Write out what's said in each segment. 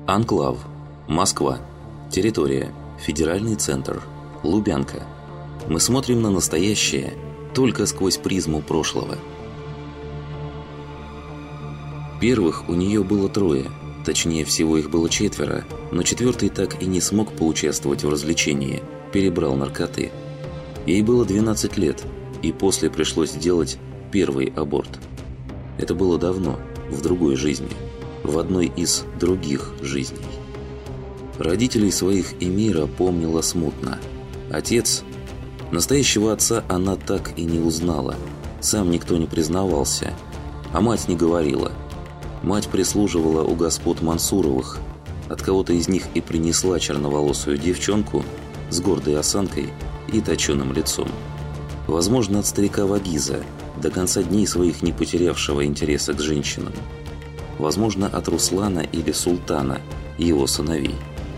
Анклав. Москва. Территория. Федеральный центр. Лубянка. Мы смотрим на настоящее только сквозь призму прошлого. Первых у нее было 3, точнее всего их было 4, но 4-й так и не смог поучаствовать в развлечении, перебрал наркоты. Ей было 12 лет, и после пришлось сделать первый аборт. Это было давно, в другой жизни, в одной из других жизней. Родителей своих Эмира помнила смутно. Отец... Настоящего отца она так и не узнала. Сам никто не признавался. А мать не говорила. Мать прислуживала у господ Мансуровых. От кого-то из них и принесла черноволосую девчонку с гордой осанкой и точеным лицом. Возможно, от старика Вагиза, до конца дней своих не потерявшего интереса к женщинам. Возможно, от Руслана или Султана, его сыновей.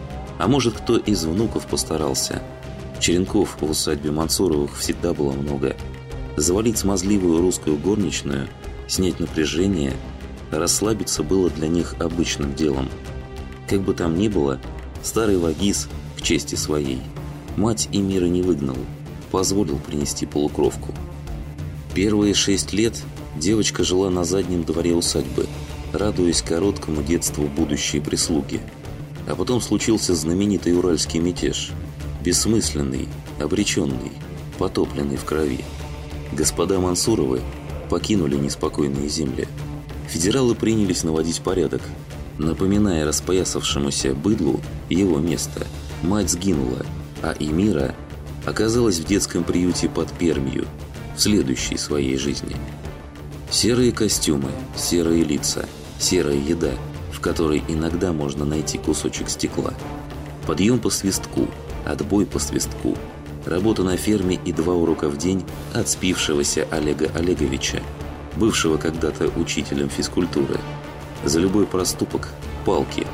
А может, кто из внуков постарался. Черенков в усадьбе Мансуровых всегда было много. Завалить смазливую русскую горничную, снять напряжение, расслабиться было для них обычным делом. Как бы там ни было, старый Вагиз, к чести своей, мать Эмира не выгнал, позволил принести полукровку. Первые 6 лет девочка жила на заднем дворе усадьбы, радуясь короткому детству будущей прислуги. А потом случился знаменитый уральский мятеж. Бессмысленный, обреченный, потопленный в крови. Господа Мансуровы покинули неспокойные земли. Федералы принялись наводить порядок, напоминая распоясавшемуся быдлу его место. Мать сгинула, а Эмира оказалась в детском приюте под Пермью в следующей своей жизни. Серые костюмы, серые лица, серая еда, в которой иногда можно найти кусочек стекла. Подъем по свистку, отбой по свистку, работа на ферме и 2 урока в день от спившегося Олега Олеговича, бывшего когда-то учителем физкультуры. За любой проступок – палки.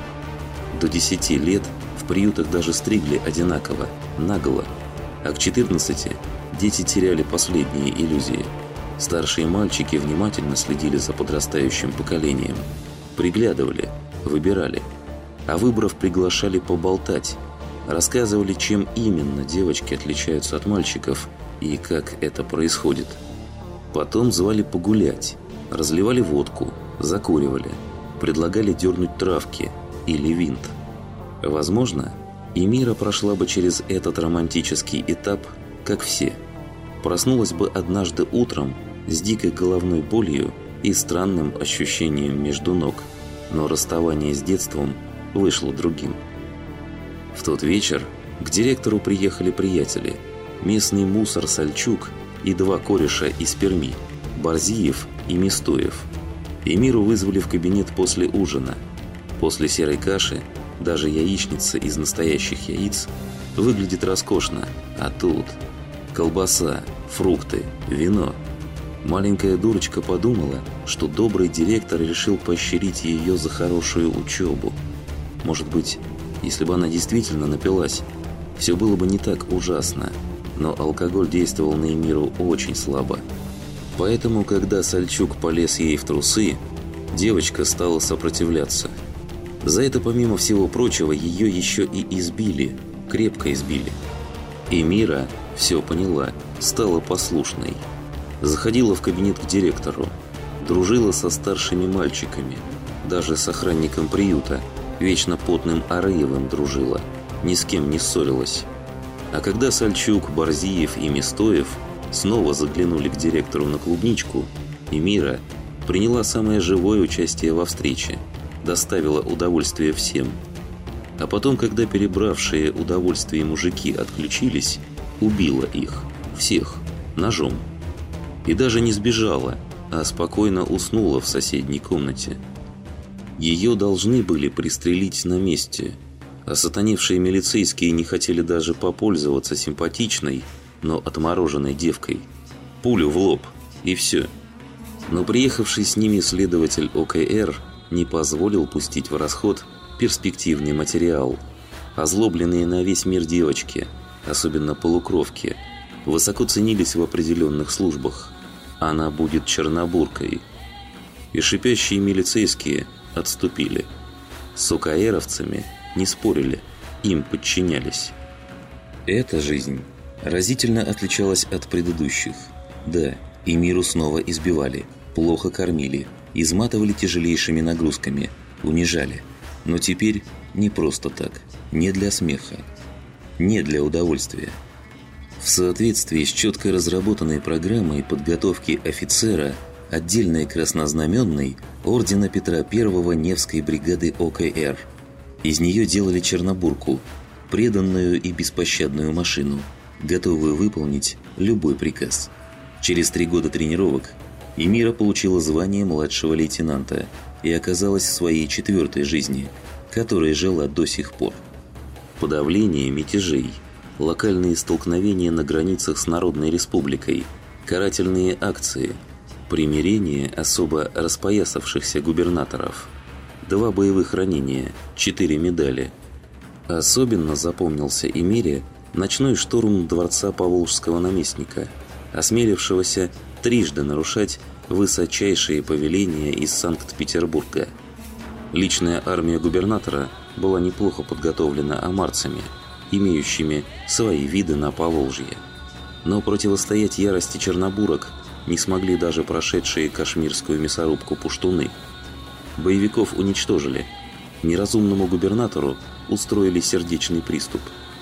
До 10 лет в приютах даже стригли одинаково, наголо, а к 14 дети теряли последние иллюзии. Старшие мальчики внимательно следили за подрастающим поколением, приглядывали, выбирали, а выбрав приглашали поболтать, рассказывали, чем именно девочки отличаются от мальчиков и как это происходит. Потом звали погулять, разливали водку, закуривали, предлагали дернуть травки или винт. Возможно, Эмира прошла бы через этот романтический этап, как все. Проснулась бы однажды утром с дикой головной болью и странным ощущением между ног, но расставание с детством вышло другим. В тот вечер к директору приехали приятели, местный мусор Сальчук и 2 кореша из Перми, Борзиев и Мистоев. Эмиру вызвали в кабинет после ужина. После серой каши даже яичница из настоящих яиц выглядит роскошно, а тут колбаса, фрукты, вино. Маленькая дурочка подумала, что добрый директор решил поощрить ее за хорошую учебу. Может быть, если бы она действительно напилась, все было бы не так ужасно, но алкоголь действовал на Эмиру очень слабо. Поэтому, когда Сальчук полез ей в трусы, девочка стала сопротивляться. За это, помимо всего прочего, ее еще и избили, крепко избили. Эмира все поняла, стала послушной. Заходила в кабинет к директору, дружила со старшими мальчиками, даже с охранником приюта, вечно потным Арыевым дружила, ни с кем не ссорилась. А когда Сальчук, Борзиев и Мистоев снова заглянули к директору на клубничку, Эмира приняла самое живое участие во встрече, доставила удовольствие всем. А потом, когда перебравшие удовольствие мужики отключились, убила их, всех, ножом. И даже не сбежала, а спокойно уснула в соседней комнате. Ее должны были пристрелить на месте, а сатаневшие милицейские не хотели даже попользоваться симпатичной, но отмороженной девкой. Пулю в лоб, и все. Но приехавший с ними следователь ОКР не позволил пустить в расход перспективный материал. Озлобленные на весь мир девочки, особенно полукровки, высоко ценились в определенных службах. Она будет чернобуркой. И шипящие милицейские отступили. С ОКРовцами не спорили, им подчинялись. Эта жизнь разительно отличалась от предыдущих. Да, и миру снова избивали, плохо кормили, изматывали тяжелейшими нагрузками, унижали. Но теперь не просто так, не для смеха, не для удовольствия. В соответствии с четко разработанной программой подготовки офицера отдельной краснознаменной ордена Петра I Невской бригады ОКР. Из нее делали чернобурку, преданную и беспощадную машину, готовую выполнить любой приказ. Через 3 года тренировок Эмира получила звание младшего лейтенанта и оказалась в своей 4-й жизни, которой жила до сих пор. Подавление мятежей, локальные столкновения на границах с Народной Республикой, карательные акции, примирение особо распоясавшихся губернаторов, 2 боевых ранения, 4 медали. Особенно запомнился Эмире ночной штурм дворца поволжского наместника, осмелившегося трижды нарушать высочайшие повеления из Санкт-Петербурга. Личная армия губернатора была неплохо подготовлена амарцами, имеющими свои виды на Поволжье. Но противостоять ярости чернобурок не смогли даже прошедшие кашмирскую мясорубку пуштуны. Боевиков уничтожили. Неразумному губернатору устроили сердечный приступ.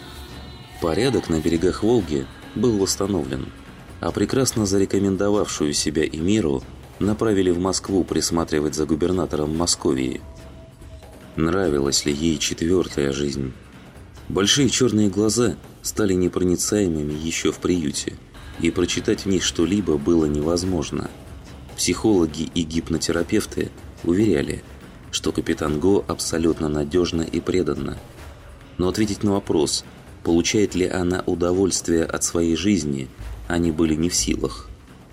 Порядок на берегах Волги был восстановлен, а прекрасно зарекомендовавшую себя Эмиру направили в Москву присматривать за губернатором Московии. Нравилась ли ей 4-я жизнь? Большие черные глаза стали непроницаемыми еще в приюте, и прочитать в них что-либо было невозможно. Психологи и гипнотерапевты уверяли, что капитан Го абсолютно надежна и преданна. Но ответить на вопрос, получает ли она удовольствие от своей жизни, они были не в силах.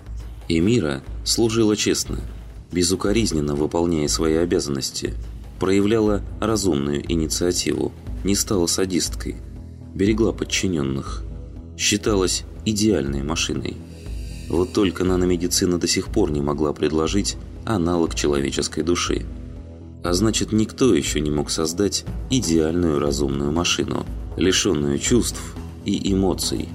Эмира служила честно, безукоризненно выполняя свои обязанности, проявляла разумную инициативу, не стала садисткой, берегла подчиненных, считалась идеальной машиной. Вот только наномедицина до сих пор не могла предложить аналог человеческой души. А значит, никто еще не мог создать идеальную разумную машину, лишенную чувств и эмоций.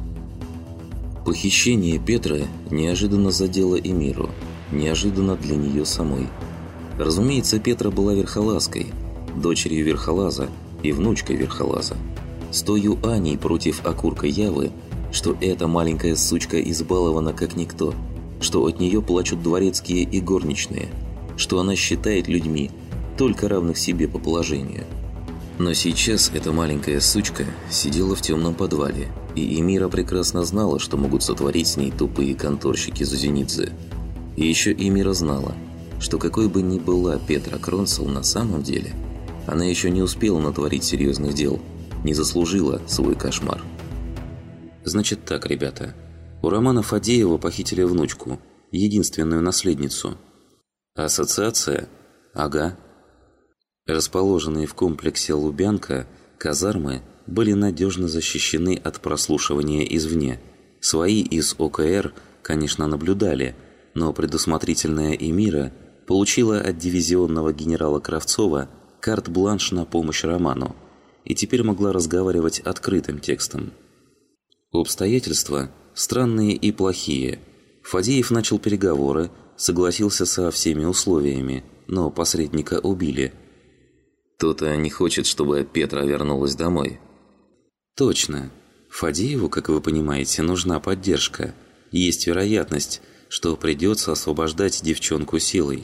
Похищение Петра неожиданно задело Эмиру, неожиданно для нее самой. Разумеется, Петра была верхолазкой, дочерью верхолаза и внучкой верхолаза. С тою Аней против окурка Явы, что эта маленькая сучка избалована как никто, что от нее плачут дворецкие и горничные, что она считает людьми, только равных себе по положению. Но сейчас эта маленькая сучка сидела в темном подвале, и Эмира прекрасно знала, что могут сотворить с ней тупые конторщики Зузенидзе. И еще Эмира знала, что какой бы ни была Петра Кронцел на самом деле, она еще не успела натворить серьезных дел, не заслужила свой кошмар. Значит так, ребята. У Романа Фадеева похитили внучку, единственную наследницу. Ассоциация? Ага. Расположенные в комплексе Лубянка казармы были надежно защищены от прослушивания извне. Свои из ОКР, конечно, наблюдали, но предусмотрительная Эмира получила от дивизионного генерала Кравцова карт-бланш на помощь Роману и теперь могла разговаривать открытым текстом. Обстоятельства странные и плохие. Фадеев начал переговоры, согласился со всеми условиями, но посредника убили. Кто-то не хочет, чтобы Петра вернулась домой. Точно. Фадееву, как вы понимаете, нужна поддержка. Есть вероятность, что придется освобождать девчонку силой.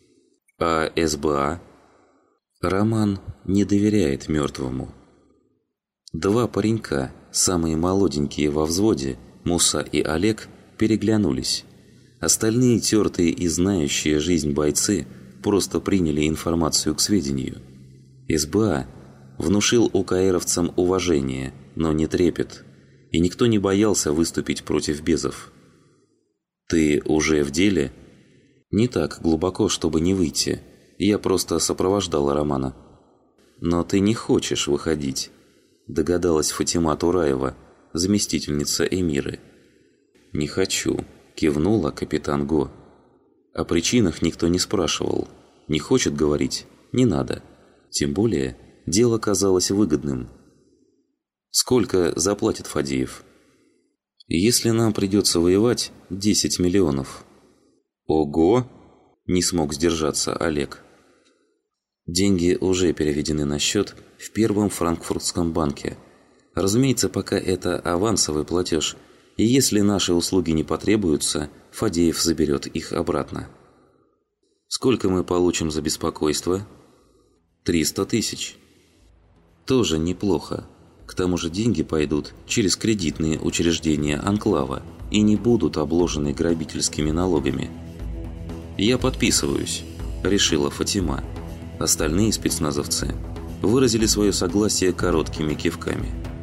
А СБА? Роман не доверяет мертвому. 2 паренька, самые молоденькие во взводе, Муса и Олег, переглянулись. Остальные тертые и знающие жизнь бойцы просто приняли информацию к сведению. СБА внушил ОКРовцам уважение, но не трепет, и никто не боялся выступить против безов. «Ты уже в деле?» «Не так глубоко, чтобы не выйти. Я просто сопровождала Романа». «Но ты не хочешь выходить», – догадалась Фатима Тураева, заместительница Эмиры. «Не хочу», – кивнула капитан Го. О причинах никто не спрашивал. Не хочет говорить – не надо. Тем более, дело казалось выгодным. «Сколько заплатит Фадеев?» «Если нам придется воевать, 10 миллионов». «Ого!» – не смог сдержаться Олег. Деньги уже переведены на счет в Первом франкфуртском банке. Разумеется, пока это авансовый платеж, и если наши услуги не потребуются, Фадеев заберет их обратно. Сколько мы получим за беспокойство? 300 тысяч. Тоже неплохо. К тому же деньги пойдут через кредитные учреждения анклава и не будут обложены грабительскими налогами. «Я подписываюсь», – решила Фатима. Остальные спецназовцы выразили свое согласие короткими кивками.